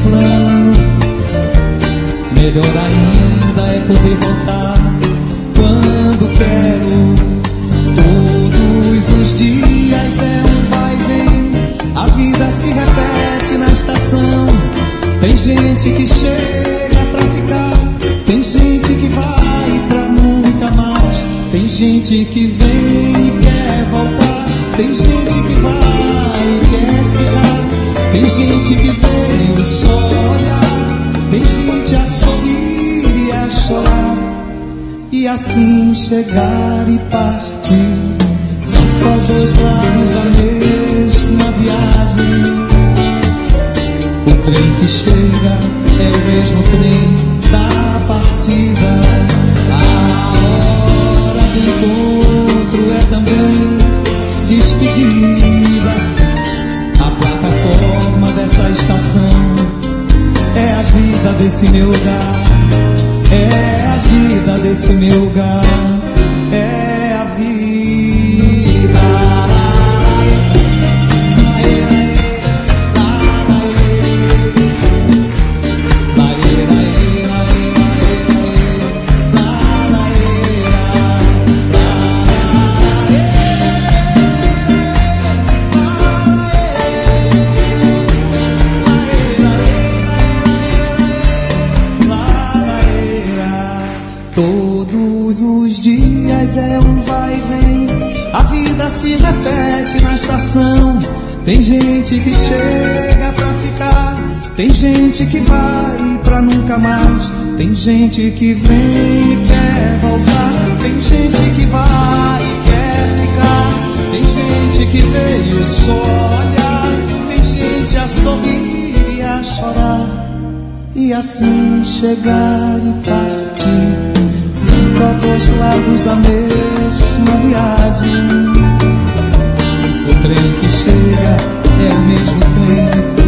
plano. Melhor ainda é poder voltar quando quero. Todos os dias é um vai e vem, a vida se repete na estação. Tem gente que chega pra ficar, tem gente que vai pra nunca mais. Tem gente que vem e quer voltar, tem gente que vai e quer ficar. Tem gente que veio só olhar, tem gente a sorrir e a chorar, e assim chegar e partir. São só dois lados da mesma viagem. O trem que chega é o mesmo trem da partida. A hora do encontro é também despedida. A plataforma dessa estação é a vida desse meu lugar. É a vida desse meu lugar. É a vida. Todos os dias é um vai e vem, a vida se repete na estação. Tem gente que chega pra ficar, tem gente que vai pra nunca mais. Tem gente que vem e quer voltar, tem gente que vai e quer ficar. Tem gente que veio só olhar, tem gente a sorrir e a chorar, e assim chegar e partir. São só dois lados da mesma viagem. O trem que chega é o mesmo trem